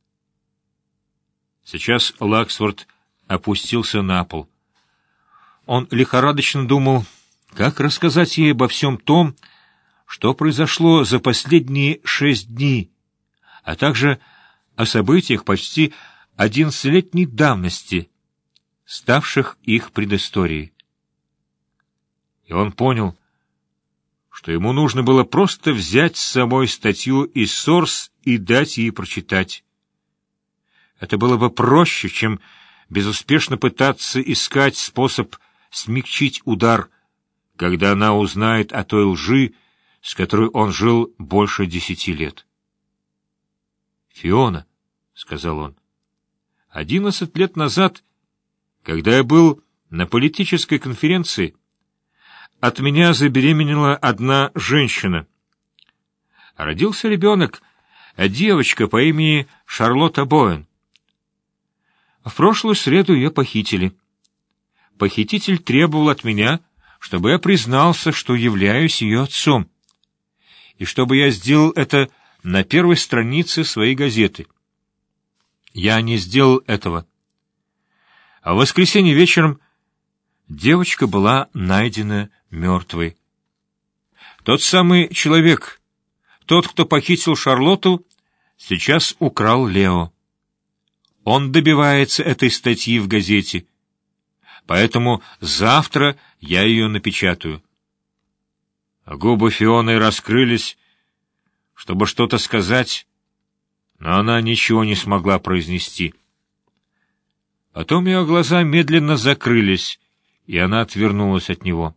Сейчас Лаксфорд опустился на пол. Он лихорадочно думал, как рассказать ей обо всем том, что произошло за последние шесть дней, а также о событиях почти одиннадцатилетней давности, ставших их предысторией. И он понял, что ему нужно было просто взять с собой статью из Сорс и дать ей прочитать. Это было бы проще, чем безуспешно пытаться искать способ смягчить удар, когда она узнает о той лжи, с которой он жил больше десяти лет. «Фиона», — сказал он, — «одиннадцать лет назад, когда я был на политической конференции, от меня забеременела одна женщина. Родился ребенок, девочка по имени Шарлотта Боэн. В прошлую среду ее похитили. Похититель требовал от меня, чтобы я признался, что являюсь ее отцом, и чтобы я сделал это на первой странице своей газеты. Я не сделал этого. А в воскресенье вечером девочка была найдена мертвой. Тот самый человек, тот, кто похитил Шарлотту, сейчас украл Лео. Он добивается этой статьи в газете, поэтому завтра я ее напечатаю. Губы Фионы раскрылись, чтобы что-то сказать, но она ничего не смогла произнести. Потом ее глаза медленно закрылись, и она отвернулась от него.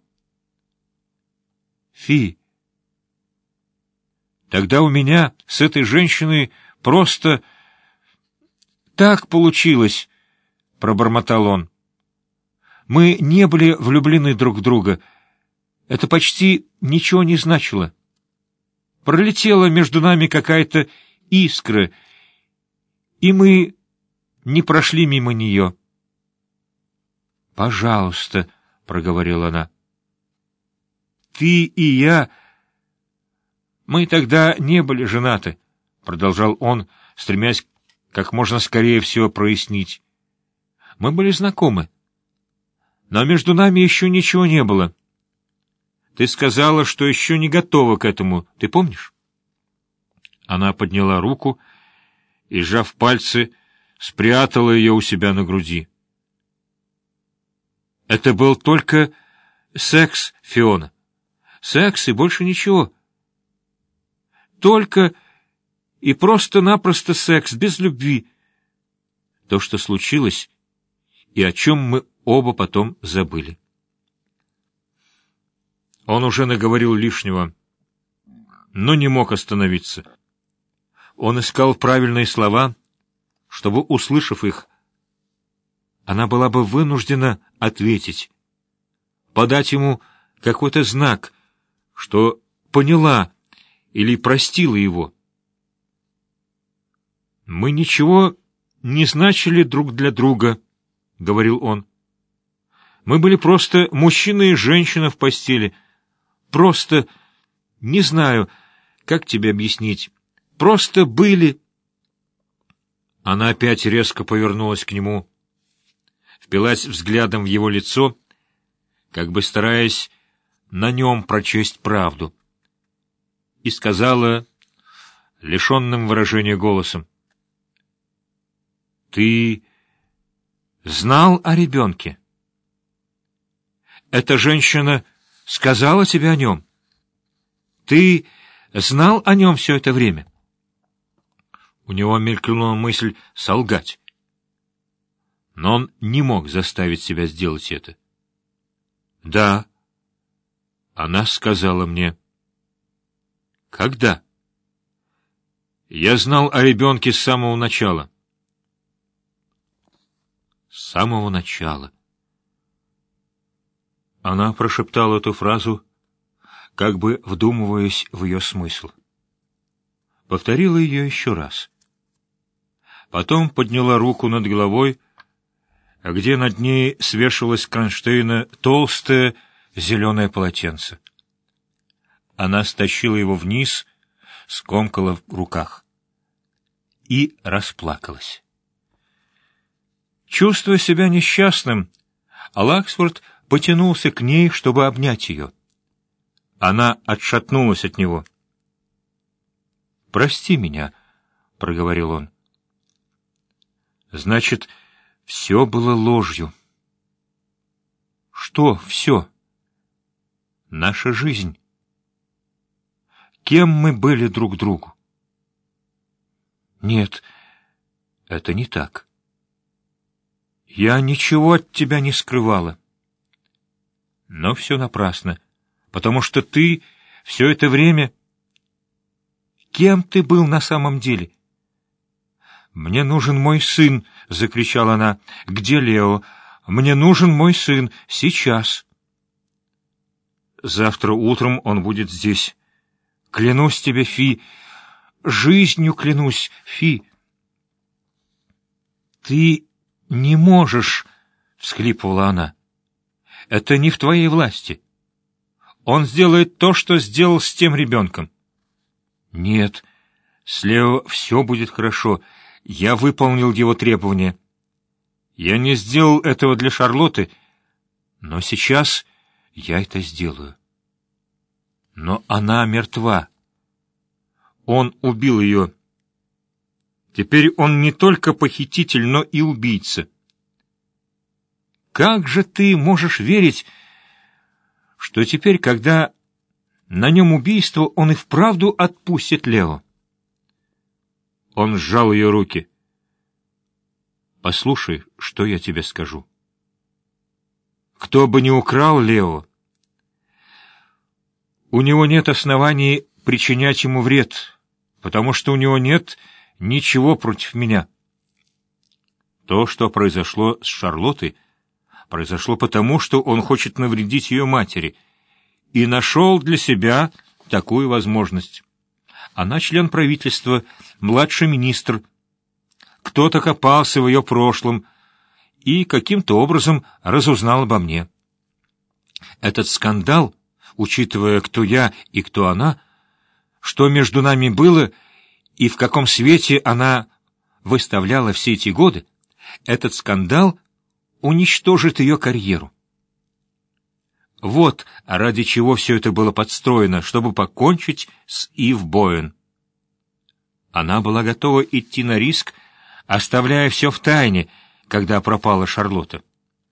«Фи, тогда у меня с этой женщиной просто так получилось», — пробормотал он. «Мы не были влюблены друг в друга. Это почти ничего не значило. Пролетела между нами какая-то искра, и мы не прошли мимо нее». «Пожалуйста», — проговорила она. «Ты и я...» «Мы тогда не были женаты», — продолжал он, стремясь как можно скорее все прояснить. «Мы были знакомы, но между нами еще ничего не было. Ты сказала, что еще не готова к этому, ты помнишь?» Она подняла руку и, сжав пальцы, спрятала ее у себя на груди. «Это был только секс, Фиона. Секс и больше ничего. Только и просто-напросто секс, без любви. То, что случилось, и о чем мы оба потом забыли». Он уже наговорил лишнего, но не мог остановиться. Он искал правильные слова, чтобы, услышав их, она была бы вынуждена ответить, подать ему какой-то знак, что поняла или простила его. «Мы ничего не значили друг для друга», — говорил он. «Мы были просто мужчина и женщина в постели. Просто, не знаю, как тебе объяснить, просто были...» Она опять резко повернулась к нему, впилась взглядом в его лицо, как бы стараясь на нем прочесть правду, и сказала лишенным выражения голосом: «Ты знал о ребенке? Эта женщина сказала тебе о нем? Ты знал о нем все это время?» У него мелькнула мысль солгать, но он не мог заставить себя сделать это. «Да, она сказала мне». «Когда?» «Я знал о ребенке с самого начала». «С самого начала». Она прошептала эту фразу, как бы вдумываясь в ее смысл. Повторила ее еще раз. Потом подняла руку над головой, где над ней свешивалось с кронштейна толстое зеленое полотенце. Она стащила его вниз, скомкала в руках и расплакалась. Чувствуя себя несчастным, Лаксфорд потянулся к ней, чтобы обнять ее. Она отшатнулась от него. «Прости меня», — проговорил он. «Значит, все было ложью». «Что все?» «Наша жизнь. Кем мы были друг другу?» «Нет, это не так. Я ничего от тебя не скрывала. Но все напрасно, потому что ты все это время... Кем ты был на самом деле?» «Мне нужен мой сын!» — закричала она. «Где Лео? Мне нужен мой сын! Сейчас!» «Завтра утром он будет здесь. Клянусь тебе, Фи! Жизнью клянусь, Фи!» «Ты не можешь!» — всхлипывала она. «Это не в твоей власти. Он сделает то, что сделал с тем ребенком». «Нет, с Лео все будет хорошо. Я выполнил его требования. Я не сделал этого для Шарлотты, но сейчас я это сделаю. Но она мертва. Он убил ее. Теперь он не только похититель, но и убийца. Как же ты можешь верить, что теперь, когда на нем убийство, он и вправду отпустит Лео?» Он сжал ее руки. «Послушай, что я тебе скажу. Кто бы ни украл Лео, у него нет оснований причинять ему вред, потому что у него нет ничего против меня. То, что произошло с Шарлоттой, произошло потому, что он хочет навредить ее матери, и нашел для себя такую возможность. Она член правительства, младший министр. Кто-то копался в ее прошлом и каким-то образом разузнал обо мне. Этот скандал, учитывая, кто я и кто она, что между нами было и в каком свете она выставляла все эти годы, этот скандал уничтожит ее карьеру. Вот ради чего все это было подстроено, чтобы покончить с Ив Боуэн. Она была готова идти на риск, оставляя все в тайне, когда пропала Шарлотта.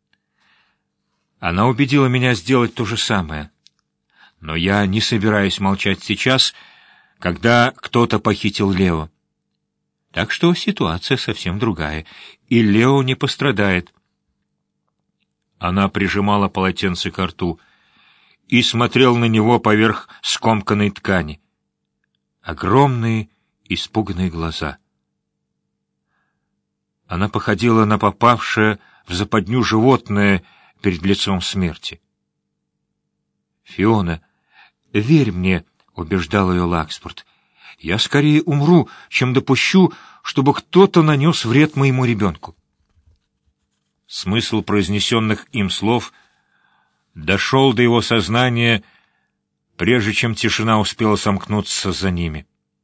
Она убедила меня сделать то же самое. Но я не собираюсь молчать сейчас, когда кто-то похитил Лео. Так что ситуация совсем другая, и Лео не пострадает. Она прижимала полотенце к рту и смотрела на него поверх скомканной ткани. Огромные, испуганные глаза. Она походила на попавшее в западню животное перед лицом смерти. «Фиона, верь мне», — убеждал ее Лаксфорд, — «я скорее умру, чем допущу, чтобы кто-то нанес вред моему ребенку». Смысл произнесенных им слов дошел до его сознания, прежде чем тишина успела сомкнуться за ними.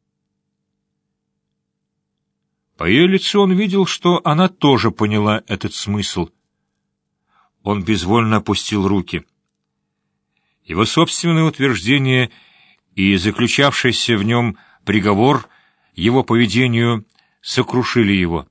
По ее лицу он видел, что она тоже поняла этот смысл. Он безвольно опустил руки. Его собственное утверждение и заключавшийся в нем приговор его поведению сокрушили его.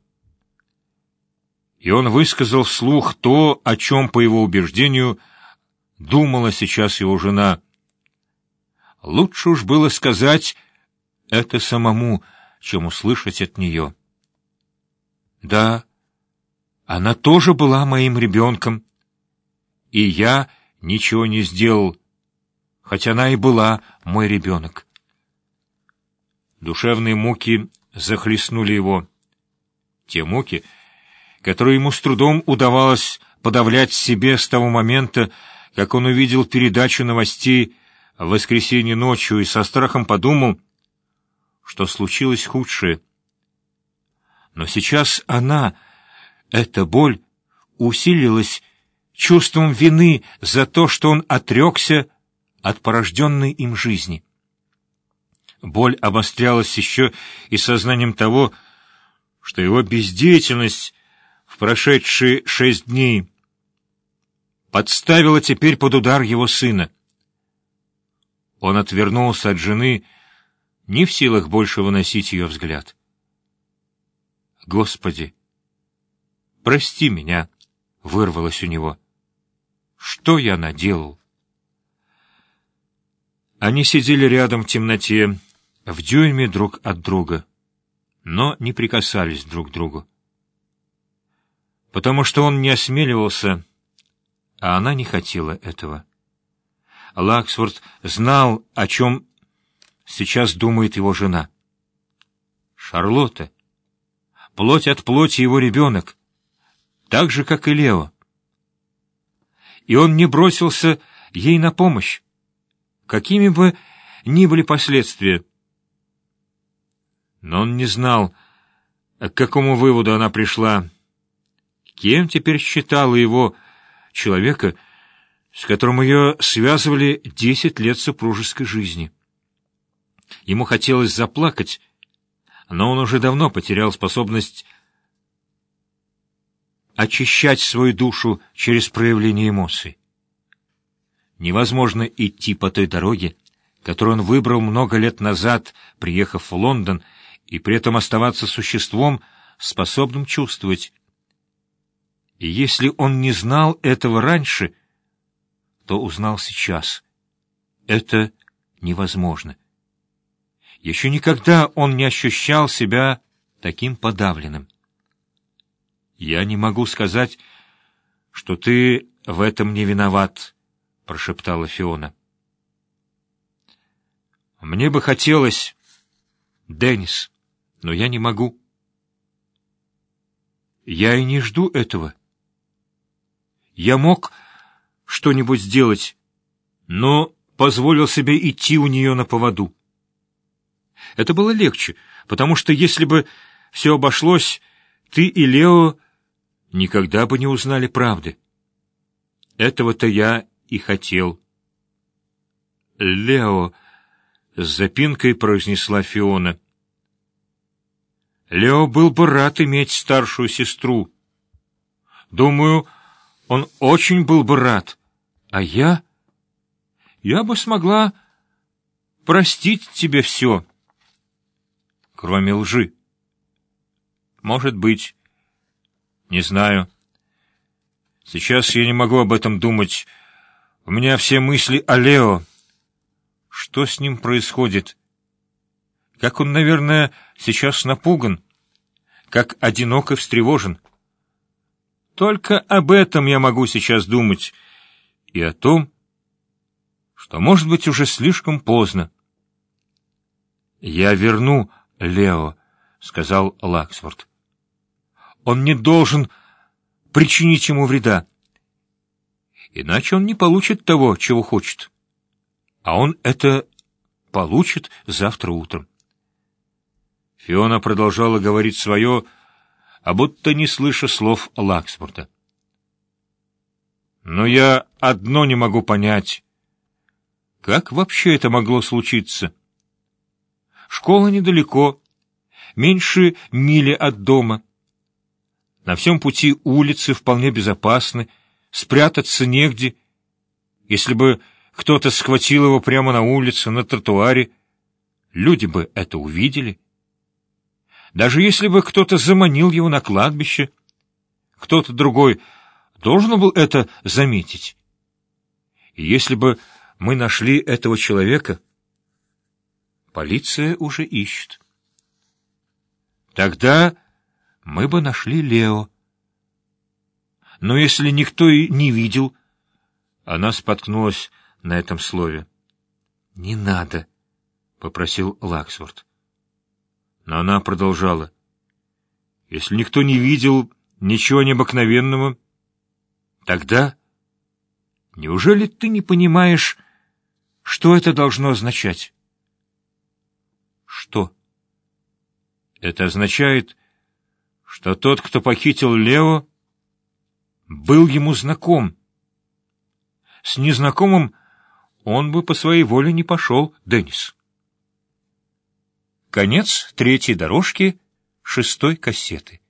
И он высказал вслух то, о чем, по его убеждению, думала сейчас его жена. Лучше уж было сказать это самому, чем услышать от нее. Да, она тоже была моим ребенком, и я ничего не сделал, хотя она и была мой ребенок. Душевные муки захлестнули его. Те муки, которые ему с трудом удавалось подавлять в себе с того момента, как он увидел передачу новостей в воскресенье ночью и со страхом подумал, что случилось худшее. Но сейчас она, эта боль, усилилась чувством вины за то, что он отрекся от порожденной им жизни. Боль обострялась еще и сознанием того, что его бездеятельность в прошедшие шесть дней подставила теперь под удар его сына. Он отвернулся от жены, не в силах больше выносить ее взгляд. «Господи, прости меня!» — вырвалось у него. «Что я наделал?» Они сидели рядом в темноте, в дюйме друг от друга, но не прикасались друг к другу. Потому что он не осмеливался, а она не хотела этого. Лаксфорд знал, о чем сейчас думает его жена. Шарлотта, плоть от плоти его ребенок, так же, как и Лео. И он не бросился ей на помощь, какими бы ни были последствия. Но он не знал, к какому выводу она пришла, кем теперь считала его, человека, с которым ее связывали десять лет супружеской жизни. Ему хотелось заплакать, но он уже давно потерял способность очищать свою душу через проявление эмоций. Невозможно идти по той дороге, которую он выбрал много лет назад, приехав в Лондон, и при этом оставаться существом, способным чувствовать. И если он не знал этого раньше, то узнал сейчас. Это невозможно. Еще никогда он не ощущал себя таким подавленным. «Я не могу сказать, что ты в этом не виноват», — прошептала Фиона. «Мне бы хотелось, Деннис, но я не могу. Я и не жду этого. Я мог что-нибудь сделать, но позволил себе идти у нее на поводу. Это было легче, потому что если бы все обошлось, ты и Лео никогда бы не узнали правды. Этого-то я и хотел». «Лео», — с запинкой произнесла Фиона. «Лео был бы рад иметь старшую сестру. Думаю, он очень был бы рад. А я? Я бы смогла простить тебе все, кроме лжи. Может быть. Не знаю. Сейчас я не могу об этом думать. У меня все мысли о Лео. Что с ним происходит? Как он, наверное, сейчас напуган, как одинок и встревожен. Только об этом я могу сейчас думать, и о том, что, может быть, уже слишком поздно. «Я верну Лео», — сказал Лаксфорд. «Он не должен причинить ему вреда, иначе он не получит того, чего хочет. А он это получит завтра утром». Фиона продолжала говорить свое, а будто не слыша слов Лаксфорда. «Но я одно не могу понять. Как вообще это могло случиться? Школа недалеко, меньше мили от дома. На всем пути улицы вполне безопасны, спрятаться негде. Если бы кто-то схватил его прямо на улице, на тротуаре, люди бы это увидели. Даже если бы кто-то заманил его на кладбище, кто-то другой должен был это заметить. И если бы мы нашли этого человека, полиция уже ищет. Тогда мы бы нашли Лео. Но если никто и не видел... Она споткнулась на этом слове. «Не надо», — попросил Лаксфорд. Но она продолжала. «Если никто не видел ничего необыкновенного, тогда... Неужели ты не понимаешь, что это должно означать?» «Что?» «Это означает, что тот, кто похитил Лео, был ему знаком. С незнакомым он бы по своей воле не пошел, Деннис. Конец третьей дорожки шестой кассеты.